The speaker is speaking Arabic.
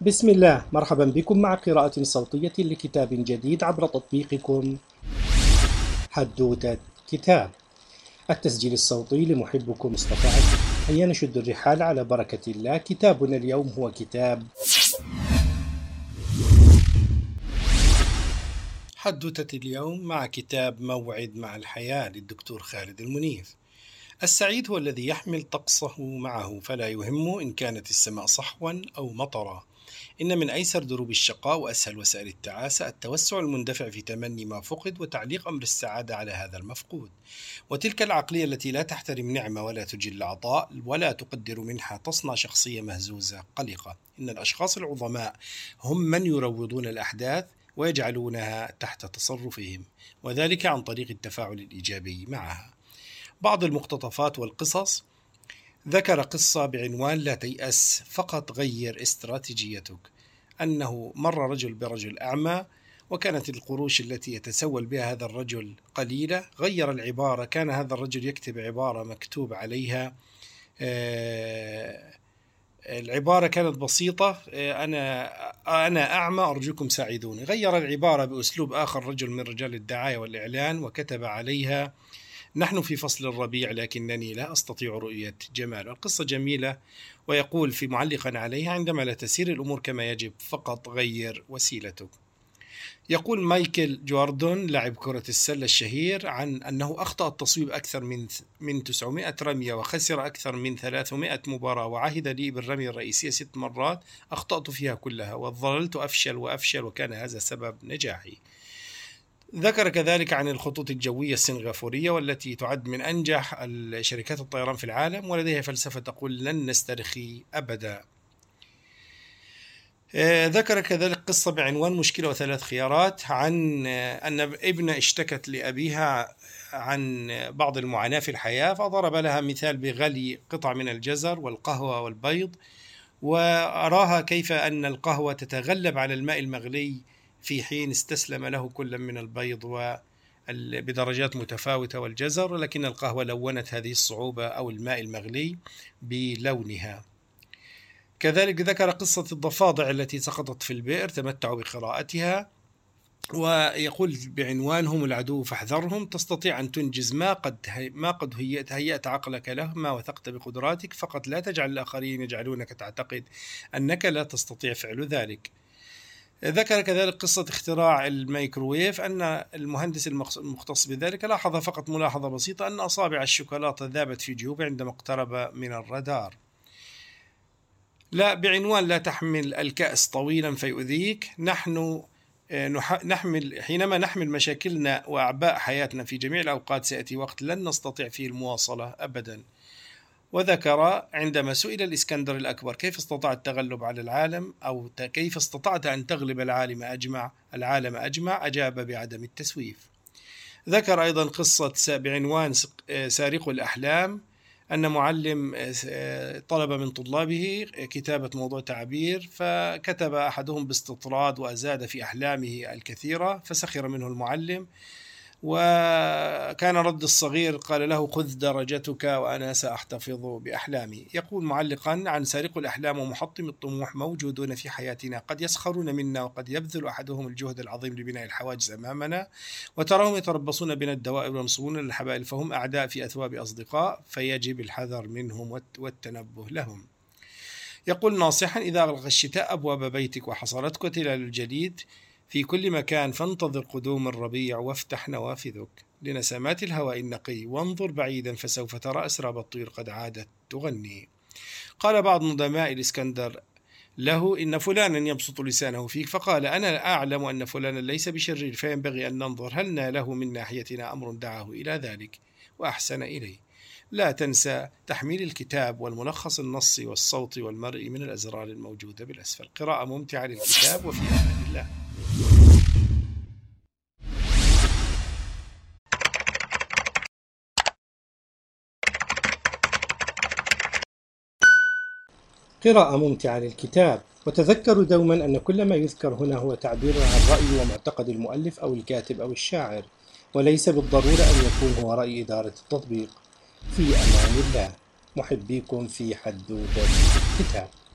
بسم الله، مرحبا بكم مع قراءة صوتية لكتاب جديد عبر تطبيقكم حدوتة كتاب. التسجيل الصوتي لمحبكم مصطفى عبد. هيا نشد الرحال على بركة الله. كتابنا اليوم هو كتاب حدوتة اليوم مع كتاب موعد مع الحياة للدكتور خالد المنيف. السعيد هو الذي يحمل طقسه معه، فلا يهمه إن كانت السماء صحوا أو مطرا. إن من أيسر دروب الشقاء وأسهل وسائل التعاسة التوسع المندفع في تمني ما فقد وتعليق أمر السعادة على هذا المفقود. وتلك العقلية التي لا تحترم نعمة ولا تجل عطاء ولا تقدر منحة تصنع شخصية مهزوزة قلقة. إن الأشخاص العظماء هم من يروضون الأحداث ويجعلونها تحت تصرفهم، وذلك عن طريق التفاعل الإيجابي معها. بعض المقتطفات والقصص. ذكر قصة بعنوان لا تيأس، فقط غير استراتيجيتك. أنه مر رجل برجل أعمى، وكانت القروش التي يتسول بها هذا الرجل قليلة. غير العبارة، كان هذا الرجل يكتب عبارة مكتوب عليها العبارة كانت بسيطة: أنا أعمى أرجوكم ساعدوني. غير العبارة بأسلوب آخر رجل من رجال الدعاية والإعلان، وكتب عليها: نحن في فصل الربيع لكنني لا أستطيع رؤية جمال. القصة جميلة، ويقول في معلقا عليها: عندما لا تسير الأمور كما يجب فقط غير وسيلتك. يقول مايكل جوردن لاعب كرة السلة الشهير عن أنه أخطأ التصويب أكثر من 900 رمية وخسر أكثر من 300 مباراة، وعهد لي بالرمية الرئيسية 6 مرات أخطأت فيها كلها وظللت أفشل وأفشل، وكان هذا سبب نجاحي. ذكر كذلك عن الخطوط الجوية السنغافورية، والتي تعد من أنجح شركات الطيران في العالم، ولديها فلسفة تقول: لن نسترخي أبدا. ذكر كذلك قصة بعنوان مشكلة وثلاث خيارات، عن أن ابنة اشتكت لأبيها عن بعض المعاناة في الحياة، فضرب لها مثال بغلي قطع من الجزر والقهوة والبيض، وأراها كيف أن القهوة تتغلب على الماء المغلي في حين استسلم له كل من البيض بدرجات متفاوتة والجزر، لكن القهوة لونت هذه الصعوبة أو الماء المغلي بلونها. كذلك ذكر قصة الضفادع التي سقطت في البئر، تمتعوا بقراءتها، ويقول بعنوان: هم العدو فاحذرهم. تستطيع أن تنجز ما قد هيأت عقلك له، ما وثقت بقدراتك، فقط لا تجعل الآخرين يجعلونك تعتقد أنك لا تستطيع فعل ذلك. ذكر كذلك قصة اختراع الميكروويف، أن المهندس المختص بذلك لاحظ فقط ملاحظة بسيطة: أن أصابع الشوكولاتة ذابت في جيوبه عندما اقترب من الرادار. لا بعنوان لا تحمل الكأس طويلا فيؤذيك. حينما نحمل مشاكلنا وأعباء حياتنا في جميع الأوقات سيأتي وقت لن نستطيع فيه المواصلة أبدا. وذكر عندما سئل الإسكندر الأكبر: كيف استطعت التغلب على العالم، أو كيف استطعت أن تغلب العالم أجمع، أجاب: بعدم التسويف. ذكر أيضا قصة بعنوان سارق الأحلام، أن معلم طلب من طلابه كتابة موضوع تعبير، فكتب أحدهم باستطراد وأزاد في أحلامه الكثيرة، فسخر منه المعلم، وكان رد الصغير قال له: خذ درجتك وأنا سأحتفظ بأحلامي. يقول معلقا عن سارق الأحلام ومحطم الطموح: موجودون في حياتنا، قد يسخرون منا، وقد يبذل أحدهم الجهد العظيم لبناء الحواجز أمامنا، وتراهم يتربصون بنا الدوائر وينصبون الحبائل، فهم أعداء في أثواب أصدقاء، فيجب الحذر منهم والتنبه لهم. يقول ناصحا: إذا أغلق الشتاء أبواب بيتك وحصرتك تلال الجليد في كل مكان، فانتظر قدوم الربيع وافتح نوافذك لنسمات الهواء النقي، وانظر بعيدا فسوف ترى أسراب الطير قد عادت تغني. قال بعض ندماء الإسكندر له: إن فلانا يبسط لسانه فيك، فقال: أنا أعلم أن فلانا ليس بشرير، فينبغي أن ننظر هل ناله من ناحيتنا أمر دعاه إلى ذلك وأحسن إليه. لا تنسى تحميل الكتاب والملخص النصي والصوتي والمرئي من الأزرار الموجودة بالأسفل. قراءة ممتعة للكتاب، وفي أمان الله. قراءة ممتعة للكتاب. وتذكروا دوما أن كل ما يذكر هنا هو تعبير عن رأي ومعتقد المؤلف أو الكاتب أو الشاعر، وليس بالضرورة أن يكون هو رأي إدارة التطبيق. في أمان الله. محبيكم في حدوتة كتاب.